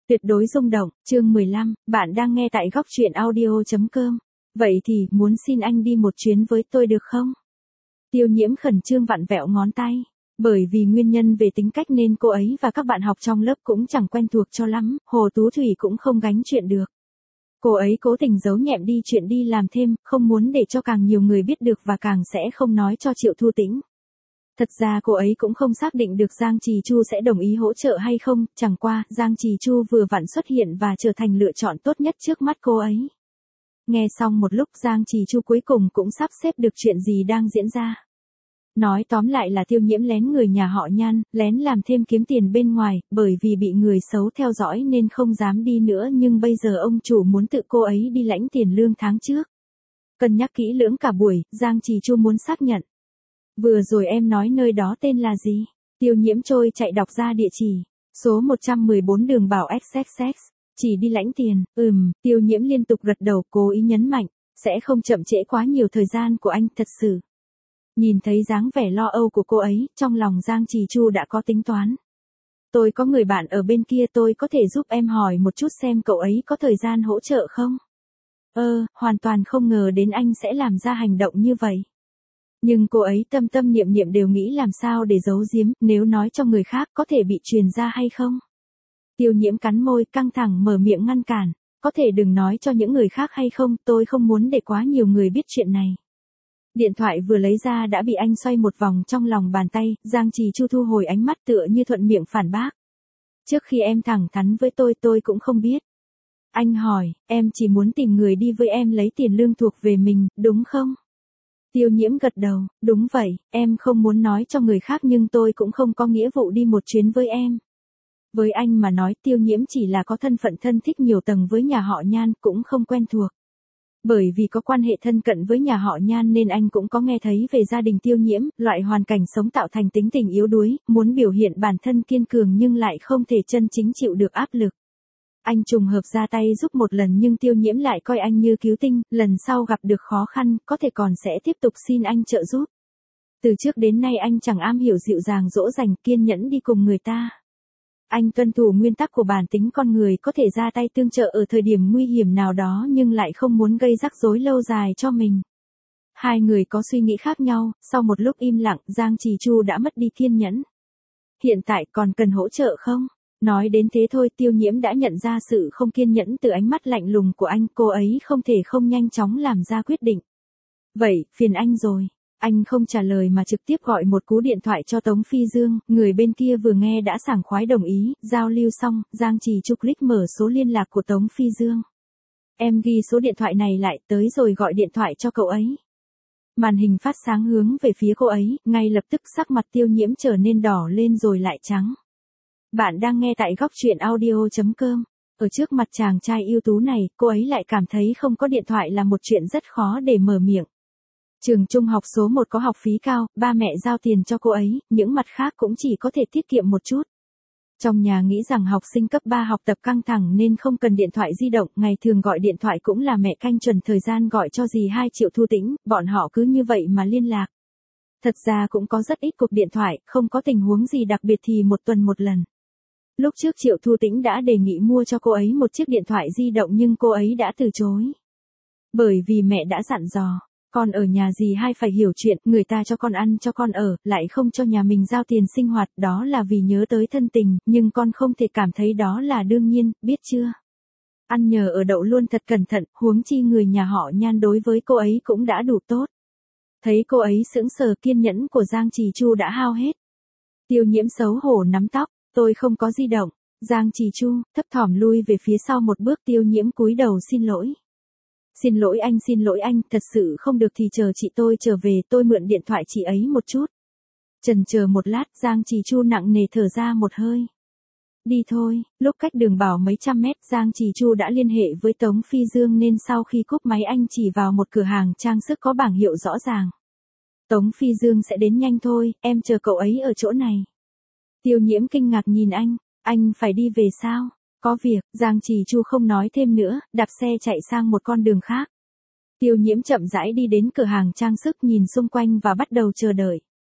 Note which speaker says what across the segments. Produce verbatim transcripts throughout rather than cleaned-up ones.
Speaker 1: Tuyệt đối rung động, chương mười lăm, bạn đang nghe tại góc truyện audio chấm com. Vậy thì, muốn xin anh đi một chuyến với tôi được không? Tiêu Nhiễm khẩn trương vặn vẹo ngón tay. Bởi vì nguyên nhân về tính cách nên cô ấy và các bạn học trong lớp cũng chẳng quen thuộc cho lắm, Hồ Tú Thủy cũng không gánh chuyện được. Cô ấy cố tình giấu nhẹm đi chuyện đi làm thêm, không muốn để cho càng nhiều người biết được và càng sẽ không nói cho Triệu Thu Tĩnh. Thật ra cô ấy cũng không xác định được Giang Trì Chu sẽ đồng ý hỗ trợ hay không, chẳng qua, Giang Trì Chu vừa vặn xuất hiện và trở thành lựa chọn tốt nhất trước mắt cô ấy. Nghe xong một lúc Giang Trì Chu cuối cùng cũng sắp xếp được chuyện gì đang diễn ra. Nói tóm lại là Tiêu Nhiễm lén người nhà họ Nhan, lén làm thêm kiếm tiền bên ngoài, bởi vì bị người xấu theo dõi nên không dám đi nữa nhưng bây giờ ông chủ muốn tự cô ấy đi lãnh tiền lương tháng trước. Cân nhắc kỹ lưỡng cả buổi, Giang Trì Chu muốn xác nhận. Vừa rồi em nói nơi đó tên là gì? Tiêu Nhiễm trôi chạy đọc ra địa chỉ. Số một trăm mười bốn đường Bảo ích ích ích. Chỉ đi lãnh tiền, ừm, Tiêu Nhiễm liên tục gật đầu cố ý nhấn mạnh. Sẽ không chậm trễ quá nhiều thời gian của anh thật sự. Nhìn thấy dáng vẻ lo âu của cô ấy, trong lòng Giang Trì Chu đã có tính toán. Tôi có người bạn ở bên kia tôi có thể giúp em hỏi một chút xem cậu ấy có thời gian hỗ trợ không? Ơ, hoàn toàn không ngờ đến anh sẽ làm ra hành động như vậy. Nhưng cô ấy tâm tâm niệm niệm đều nghĩ làm sao để giấu giếm, nếu nói cho người khác có thể bị truyền ra hay không. Tiêu Nhiễm cắn môi căng thẳng mở miệng ngăn cản, có thể đừng nói cho những người khác hay không, tôi không muốn để quá nhiều người biết chuyện này. Điện thoại vừa lấy ra đã bị anh xoay một vòng trong lòng bàn tay, Giang Trì Chu thu hồi ánh mắt tựa như thuận miệng phản bác. Trước khi em thẳng thắn với tôi tôi cũng không biết. Anh hỏi, em chỉ muốn tìm người đi với em lấy tiền lương thuộc về mình, đúng không? Tiêu Nhiễm gật đầu, đúng vậy, em không muốn nói cho người khác nhưng tôi cũng không có nghĩa vụ đi một chuyến với em. Với anh mà nói Tiêu Nhiễm chỉ là có thân phận thân thích nhiều tầng với nhà họ Nhan cũng không quen thuộc. Bởi vì có quan hệ thân cận với nhà họ Nhan nên anh cũng có nghe thấy về gia đình Tiêu Nhiễm, loại hoàn cảnh sống tạo thành tính tình yếu đuối, muốn biểu hiện bản thân kiên cường nhưng lại không thể chân chính chịu được áp lực. Anh trùng hợp ra tay giúp một lần nhưng Tiêu Nhiễm lại coi anh như cứu tinh, lần sau gặp được khó khăn, có thể còn sẽ tiếp tục xin anh trợ giúp. Từ trước đến nay anh chẳng am hiểu dịu dàng dỗ dành kiên nhẫn đi cùng người ta. Anh tuân thủ nguyên tắc của bản tính con người có thể ra tay tương trợ ở thời điểm nguy hiểm nào đó nhưng lại không muốn gây rắc rối lâu dài cho mình. Hai người có suy nghĩ khác nhau, sau một lúc im lặng Giang Trì Chu đã mất đi kiên nhẫn. Hiện tại còn cần hỗ trợ không? Nói đến thế thôi Tiêu Nhiễm đã nhận ra sự không kiên nhẫn từ ánh mắt lạnh lùng của anh, cô ấy không thể không nhanh chóng làm ra quyết định. Vậy, phiền anh rồi. Anh không trả lời mà trực tiếp gọi một cú điện thoại cho Tống Phi Dương, người bên kia vừa nghe đã sảng khoái đồng ý, giao lưu xong, Giang Trì Chu click mở số liên lạc của Tống Phi Dương. Em ghi số điện thoại này lại tới rồi gọi điện thoại cho cậu ấy. Màn hình phát sáng hướng về phía cô ấy, ngay lập tức sắc mặt Tiêu Nhiễm trở nên đỏ lên rồi lại trắng. Bạn đang nghe tại góc truyện audio chấm com. Ở trước mặt chàng trai ưu tú này, cô ấy lại cảm thấy không có điện thoại là một chuyện rất khó để mở miệng. Trường trung học số một có học phí cao, ba mẹ giao tiền cho cô ấy, những mặt khác cũng chỉ có thể tiết kiệm một chút. Trong nhà nghĩ rằng học sinh cấp ba học tập căng thẳng nên không cần điện thoại di động, ngày thường gọi điện thoại cũng là mẹ canh chuẩn thời gian gọi cho dì hai Triệu Thu Tĩnh, bọn họ cứ như vậy mà liên lạc. Thật ra cũng có rất ít cuộc điện thoại, không có tình huống gì đặc biệt thì một tuần một lần. Lúc trước Triệu Thu Tĩnh đã đề nghị mua cho cô ấy một chiếc điện thoại di động nhưng cô ấy đã từ chối. Bởi vì mẹ đã dặn dò, con ở nhà dì hai phải hiểu chuyện, người ta cho con ăn cho con ở, lại không cho nhà mình giao tiền sinh hoạt, đó là vì nhớ tới thân tình, nhưng con không thể cảm thấy đó là đương nhiên, biết chưa? Ăn nhờ ở đậu luôn thật cẩn thận, huống chi người nhà họ Nhan đối với cô ấy cũng đã đủ tốt. Thấy cô ấy sững sờ kiên nhẫn của Giang Trì Chu đã hao hết. Tiêu Nhiễm xấu hổ nắm tóc. Tôi không có di động. Giang Trì Chu, thấp thỏm lui về phía sau một bước Tiêu Nhiễm cúi đầu xin lỗi. Xin lỗi anh xin lỗi anh, thật sự không được thì chờ chị tôi trở về tôi mượn điện thoại chị ấy một chút. Chần chờ một lát Giang Trì Chu nặng nề thở ra một hơi. Đi thôi, lúc cách đường Bảo mấy trăm mét Giang Trì Chu đã liên hệ với Tống Phi Dương nên sau khi cúp máy anh chỉ vào một cửa hàng trang sức có bảng hiệu rõ ràng. Tống Phi Dương sẽ đến nhanh thôi, em chờ cậu ấy ở chỗ này. Tiêu Nhiễm kinh ngạc nhìn anh, anh phải đi về sao? Có việc, Giang Trì Chu không nói thêm nữa, đạp xe chạy sang một con đường khác. Tiêu Nhiễm chậm rãi đi đến cửa hàng trang sức nhìn xung quanh và bắt đầu chờ đợi.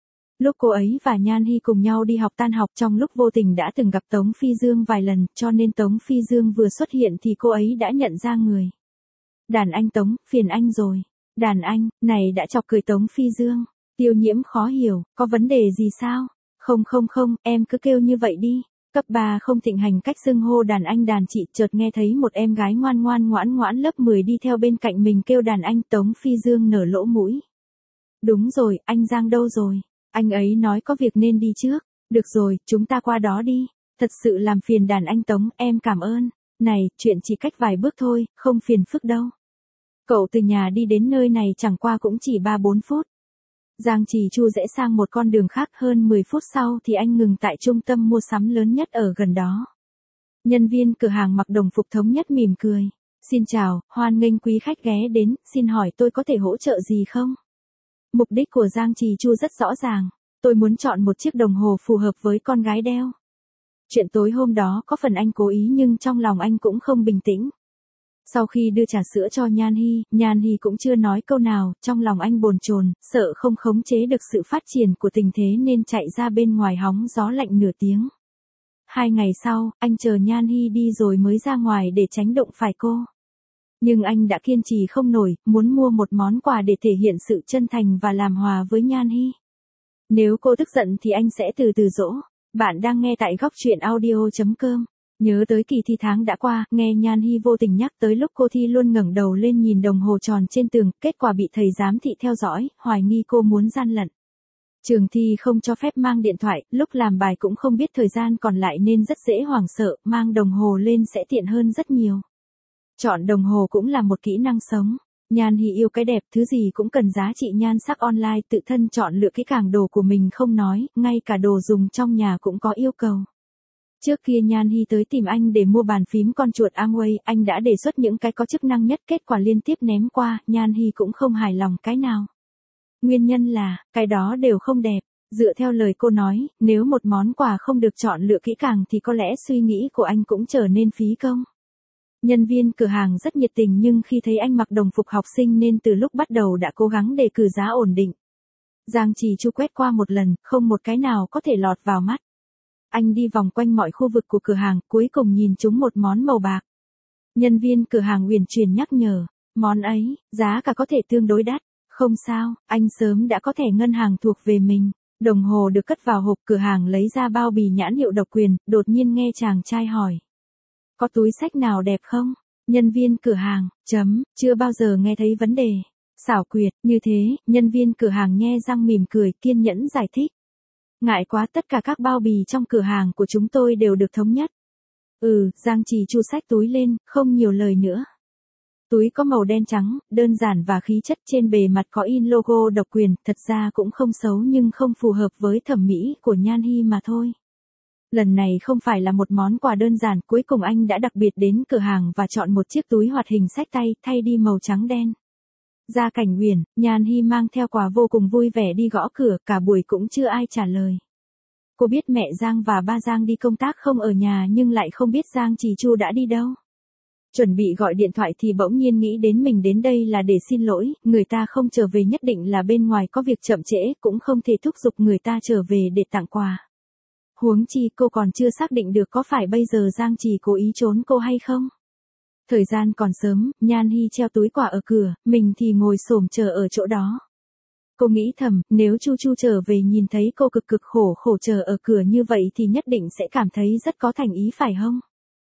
Speaker 1: Lúc cô ấy và Nhan Hy cùng nhau đi học tan học trong lúc vô tình đã từng gặp Tống Phi Dương vài lần, cho nên Tống Phi Dương vừa xuất hiện thì cô ấy đã nhận ra người. Đàn anh Tống, phiền anh rồi. Đàn anh, này đã chọc cười Tống Phi Dương. Tiêu Nhiễm khó hiểu, có vấn đề gì sao? Không không không, em cứ kêu như vậy đi. Cấp ba không thịnh hành cách xưng hô đàn anh đàn chị, chợt nghe thấy một em gái ngoan ngoan ngoãn ngoãn lớp mười đi theo bên cạnh mình kêu đàn anh. Tống Phi Dương nở lỗ mũi. Đúng rồi, anh Giang đâu rồi? Anh ấy nói có việc nên đi trước. Được rồi, chúng ta qua đó đi. Thật sự làm phiền đàn anh Tống, em cảm ơn. Này, chuyện chỉ cách vài bước thôi, không phiền phức đâu. Cậu từ nhà đi đến nơi này chẳng qua cũng chỉ ba bốn phút. Giang Trì Chu rẽ sang một con đường khác, hơn mười phút sau thì anh ngừng tại trung tâm mua sắm lớn nhất ở gần đó. Nhân viên cửa hàng mặc đồng phục thống nhất mỉm cười. Xin chào, hoan nghênh quý khách ghé đến, xin hỏi tôi có thể hỗ trợ gì không? Mục đích của Giang Trì Chu rất rõ ràng. Tôi muốn chọn một chiếc đồng hồ phù hợp với con gái đeo. Chuyện tối hôm đó có phần anh cố ý nhưng trong lòng anh cũng không bình tĩnh. Sau khi đưa trà sữa cho Nhan Hy, Nhan Hy cũng chưa nói câu nào, trong lòng anh bồn chồn, sợ không khống chế được sự phát triển của tình thế nên chạy ra bên ngoài hóng gió lạnh nửa tiếng. Hai ngày sau, anh chờ Nhan Hy đi rồi mới ra ngoài để tránh đụng phải cô. Nhưng anh đã kiên trì không nổi, muốn mua một món quà để thể hiện sự chân thành và làm hòa với Nhan Hy. Nếu cô tức giận thì anh sẽ từ từ dỗ. Bạn đang nghe tại góc truyện audio chấm com. Nhớ tới kỳ thi tháng đã qua, nghe Nhan Hy vô tình nhắc tới lúc cô thi luôn ngẩng đầu lên nhìn đồng hồ tròn trên tường, kết quả bị thầy giám thị theo dõi, hoài nghi cô muốn gian lận. Trường thi không cho phép mang điện thoại, lúc làm bài cũng không biết thời gian còn lại nên rất dễ hoảng sợ, mang đồng hồ lên sẽ tiện hơn rất nhiều. Chọn đồng hồ cũng là một kỹ năng sống. Nhan Hy yêu cái đẹp, thứ gì cũng cần giá trị nhan sắc online, tự thân chọn lựa kỹ càng đồ của mình không nói, ngay cả đồ dùng trong nhà cũng có yêu cầu. Trước kia Nhan Hy tới tìm anh để mua bàn phím con chuột Amway, anh đã đề xuất những cái có chức năng nhất, kết quả liên tiếp ném qua, Nhan Hy cũng không hài lòng cái nào. Nguyên nhân là, cái đó đều không đẹp. Dựa theo lời cô nói, nếu một món quà không được chọn lựa kỹ càng thì có lẽ suy nghĩ của anh cũng trở nên phí công. Nhân viên cửa hàng rất nhiệt tình nhưng khi thấy anh mặc đồng phục học sinh nên từ lúc bắt đầu đã cố gắng đề cử giá ổn định. Giang Trì Chu quét qua một lần, không một cái nào có thể lọt vào mắt. Anh đi vòng quanh mọi khu vực của cửa hàng, cuối cùng nhìn trúng một món màu bạc. Nhân viên cửa hàng uyển chuyển nhắc nhở, món ấy, giá cả có thể tương đối đắt. Không sao, anh sớm đã có thẻ ngân hàng thuộc về mình. Đồng hồ được cất vào hộp, cửa hàng lấy ra bao bì nhãn hiệu độc quyền, đột nhiên nghe chàng trai hỏi. Có túi xách nào đẹp không? Nhân viên cửa hàng, chấm, chưa bao giờ nghe thấy vấn đề. Xảo quyệt, như thế, nhân viên cửa hàng nhe răng mỉm cười, kiên nhẫn giải thích. Ngại quá, tất cả các bao bì trong cửa hàng của chúng tôi đều được thống nhất. Ừ, Giang Trì Chu xách túi lên, không nhiều lời nữa. Túi có màu đen trắng, đơn giản và khí chất, trên bề mặt có in logo độc quyền, thật ra cũng không xấu nhưng không phù hợp với thẩm mỹ của Nhan Hy mà thôi. Lần này không phải là một món quà đơn giản, cuối cùng anh đã đặc biệt đến cửa hàng và chọn một chiếc túi hoạt hình xách tay, thay đi màu trắng đen. Ra cảnh uyển, Nhan Hy mang theo quà vô cùng vui vẻ đi gõ cửa, cả buổi cũng chưa ai trả lời. Cô biết mẹ Giang và ba Giang đi công tác không ở nhà nhưng lại không biết Giang Trì Chu đã đi đâu. Chuẩn bị gọi điện thoại thì bỗng nhiên nghĩ đến mình đến đây là để xin lỗi, người ta không trở về nhất định là bên ngoài có việc chậm trễ, cũng không thể thúc giục người ta trở về để tặng quà. Huống chi cô còn chưa xác định được có phải bây giờ Giang Trì cố ý trốn cô hay không. Thời gian còn sớm, Nhan Hy treo túi quà ở cửa, mình thì ngồi xổm chờ ở chỗ đó. Cô nghĩ thầm, nếu Chu Chu trở về nhìn thấy cô cực cực khổ khổ chờ ở cửa như vậy thì nhất định sẽ cảm thấy rất có thành ý phải không?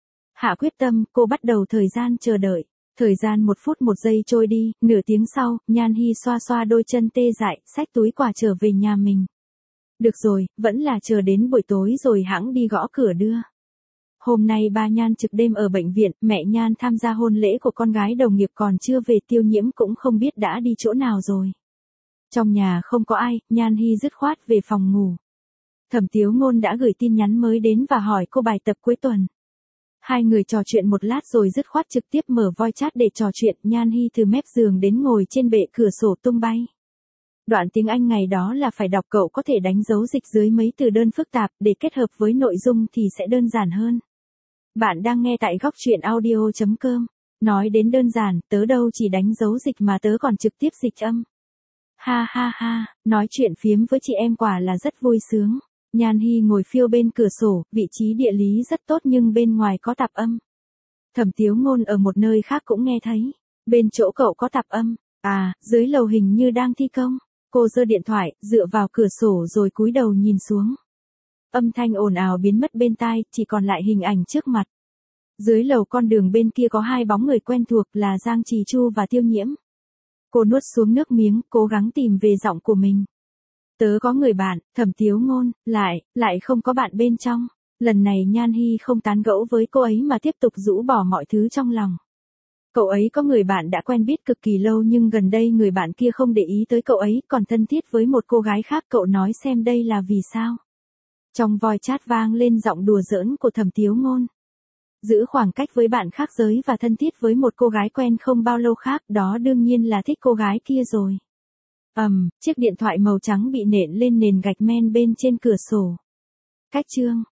Speaker 1: Hạ quyết tâm, cô bắt đầu thời gian chờ đợi. Thời gian một phút một giây trôi đi, nửa tiếng sau, Nhan Hy xoa xoa đôi chân tê dại, xách túi quà trở về nhà mình. Được rồi, vẫn là chờ đến buổi tối rồi hãng đi gõ cửa đưa. Hôm nay ba Nhan trực đêm ở bệnh viện, mẹ Nhan tham gia hôn lễ của con gái đồng nghiệp còn chưa về, Tiêu Nhiễm cũng không biết đã đi chỗ nào rồi. Trong nhà không có ai, Nhan Hy dứt khoát về phòng ngủ. Thẩm Tiếu Ngôn đã gửi tin nhắn mới đến và hỏi cô bài tập cuối tuần. Hai người trò chuyện một lát rồi dứt khoát trực tiếp mở voice chat để trò chuyện, Nhan Hy từ mép giường đến ngồi trên bệ cửa sổ tung bay. Đoạn tiếng Anh ngày đó là phải đọc, cậu có thể đánh dấu dịch dưới mấy từ đơn phức tạp để kết hợp với nội dung thì sẽ đơn giản hơn. Bạn đang nghe tại góc truyện audio chấm com. Nói đến đơn giản, tớ đâu chỉ đánh dấu dịch mà tớ còn trực tiếp dịch âm. Ha ha ha, nói chuyện phiếm với chị em quả là rất vui sướng. Nhan Hy ngồi phiêu bên cửa sổ, vị trí địa lý rất tốt nhưng bên ngoài có tạp âm. Thẩm Tiếu Ngôn ở một nơi khác cũng nghe thấy. Bên chỗ cậu có tạp âm. À, dưới lầu hình như đang thi công. Cô giơ điện thoại, dựa vào cửa sổ rồi cúi đầu nhìn xuống. Âm thanh ồn ào biến mất bên tai, chỉ còn lại hình ảnh trước mặt. Dưới lầu con đường bên kia có hai bóng người quen thuộc là Giang Trì Chu và Tiêu Nhiễm. Cô nuốt xuống nước miếng, cố gắng tìm về giọng của mình. Tớ có người bạn, Thẩm Tiếu Ngôn, lại, lại không có bạn bên trong. Lần này Nhan Hy không tán gẫu với cô ấy mà tiếp tục rũ bỏ mọi thứ trong lòng. Cậu ấy có người bạn đã quen biết cực kỳ lâu nhưng gần đây người bạn kia không để ý tới cậu ấy, còn thân thiết với một cô gái khác. Cậu nói xem đây là vì sao? Trong voice chat vang lên giọng đùa giỡn của Thẩm Tiếu Ngôn. Giữ khoảng cách với bạn khác giới và thân thiết với một cô gái quen không bao lâu khác, đó đương nhiên là thích cô gái kia rồi. Ầm, um, chiếc điện thoại màu trắng bị nện lên nền gạch men bên trên cửa sổ. Cách chương